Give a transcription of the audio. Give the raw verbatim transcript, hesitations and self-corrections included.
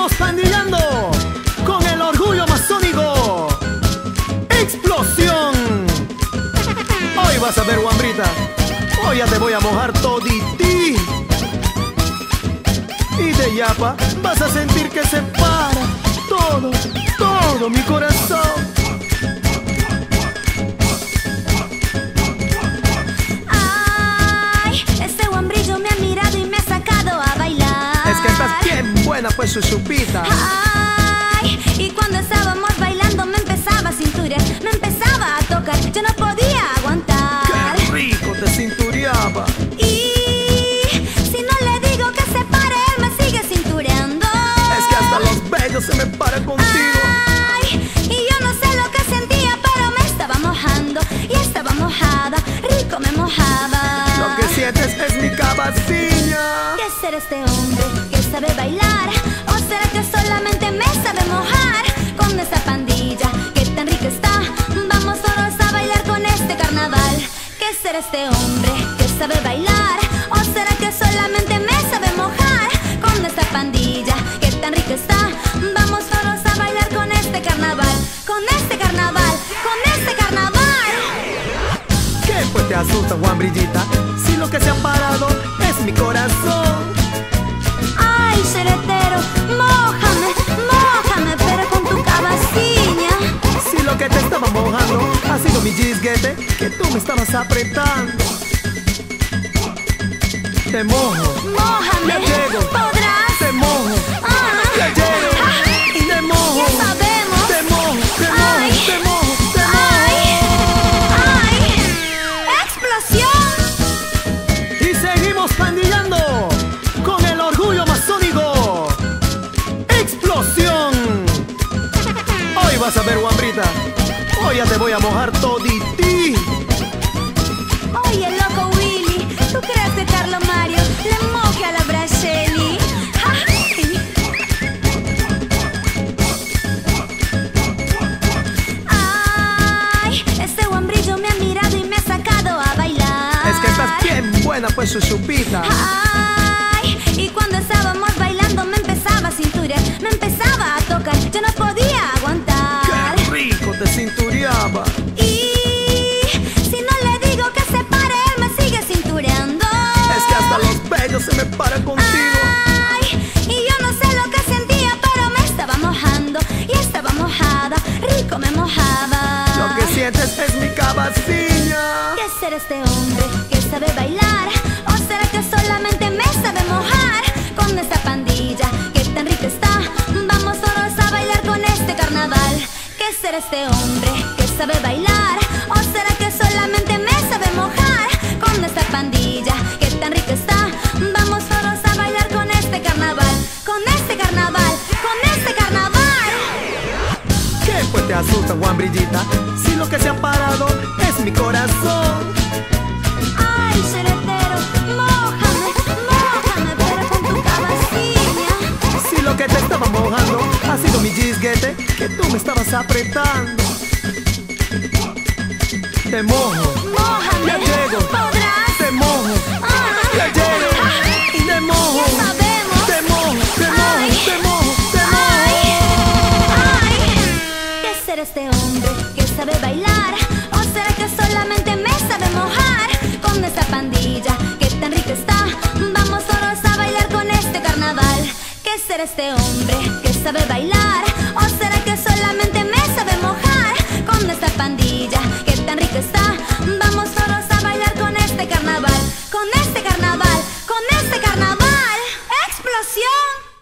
seguimos pandillando con el orgullo masónico. ¡Explosión! Hoy vas a ver, guambrita, hoy ya te voy a mojar todití. Y de yapa vas a sentir que se para todo, todo mi corazón. Ay, ese guambrillo me ha mirado y me ha sacado a bailar. Es que estás bien buena, pues, su chupita. Ay, y cuando estábamos bailando me empezaba a cinturear, me empezaba a tocar, yo no podía aguantar. ¡Qué rico te cintureaba! Y si no le digo que se pare, él me sigue cintureando. Es que hasta los bellos se me paran contigo. Ay, y yo no sé lo que sentía, pero me estaba mojando y estaba mojada, rico me mojaba. Lo que sientes es mi cabecilla. ¿Qué será este hombre que sabe bailar? ¿O será que solamente me sabe mojar con esta pandilla que tan rica está? Vamos todos a bailar con este carnaval. ¿Qué será este hombre que sabe bailar? ¿O será que solamente me sabe mojar con esta pandilla que tan rica está? Vamos todos a bailar con este carnaval, con este carnaval, con este carnaval. ¿Qué pues te asusta, guambrillita? Si lo que se ha parado es mi corazón. Ay, ceretero, mójame, mójame, pero con tu cabecilla. Si lo que te estaba mojando ha sido mi gisguete, que tú me estabas apretando. Te mojo, Mójame, ya llego. podrás. Te mojo, Ah, ya llego. ah, Y te mojo, ya sabemos. te mojo, te mojo, Ay. te mojo, te Ay, mojo. ay, explosión. Y seguimos pandillando con el orgullo masónico. ¡Explosión! Hoy vas a ver, guambrita, hoy ya te voy a mojar todití. Oye, loco Willy, ¿tú crees que Carlo Mario le moje a la Brachelli? Ay. Ay, este guambrillo me ha mirado y me ha sacado a bailar. Es que estás bien buena, pues, su chupita. Ay, y cuando estábamos bailando me empezaba a cinturear, me empezaba a tocar, yo no podía aguantar. ¡Qué rico te cintureaba! Y si no le digo que se pare, él me sigue cintureando. Es que hasta los bellos se me paran contigo. Ay, y yo no sé lo que sentía, pero me estaba mojando y estaba mojada, rico me mojaba. Lo que sientes es mi cabecilla. ¿Qué será este hombre que sabe bailar? ¿O será que solamente me sabe mojar con esta pandilla que tan rica está? Vamos todos a bailar con este carnaval. ¿Qué será este hombre que sabe bailar? ¿O será que solamente me sabe mojar con esta pandilla que tan rica está? Vamos todos a bailar con este carnaval, con este carnaval, con este carnaval. ¿Qué pues te asusta, guambrillita? Si lo que se ha parado es mi corazón. Ay, ceretero, mójame, mójame, pero con tu cabecilla. Si lo que te estaba mojando ha sido mi gisguete, que tú me estabas apretando. Te mojo, Mójame, ya llego. podrás. Te mojo, Ah, ya llego. ah, Y te mojo, ya sabemos. te mojo, te mojo, Ay. te mojo, te Ay, mojo. ay, ¿qué será este hombre que sabe bailar? ¿O será que solamente me sabe mojar con esta pandilla que tan rica está? Vamos todos a bailar con este carnaval. ¿Qué será este hombre que sabe bailar? ¿O será que solamente me sabe mojar con esta pandilla que tan rica está? Vamos todos a bailar con este carnaval, con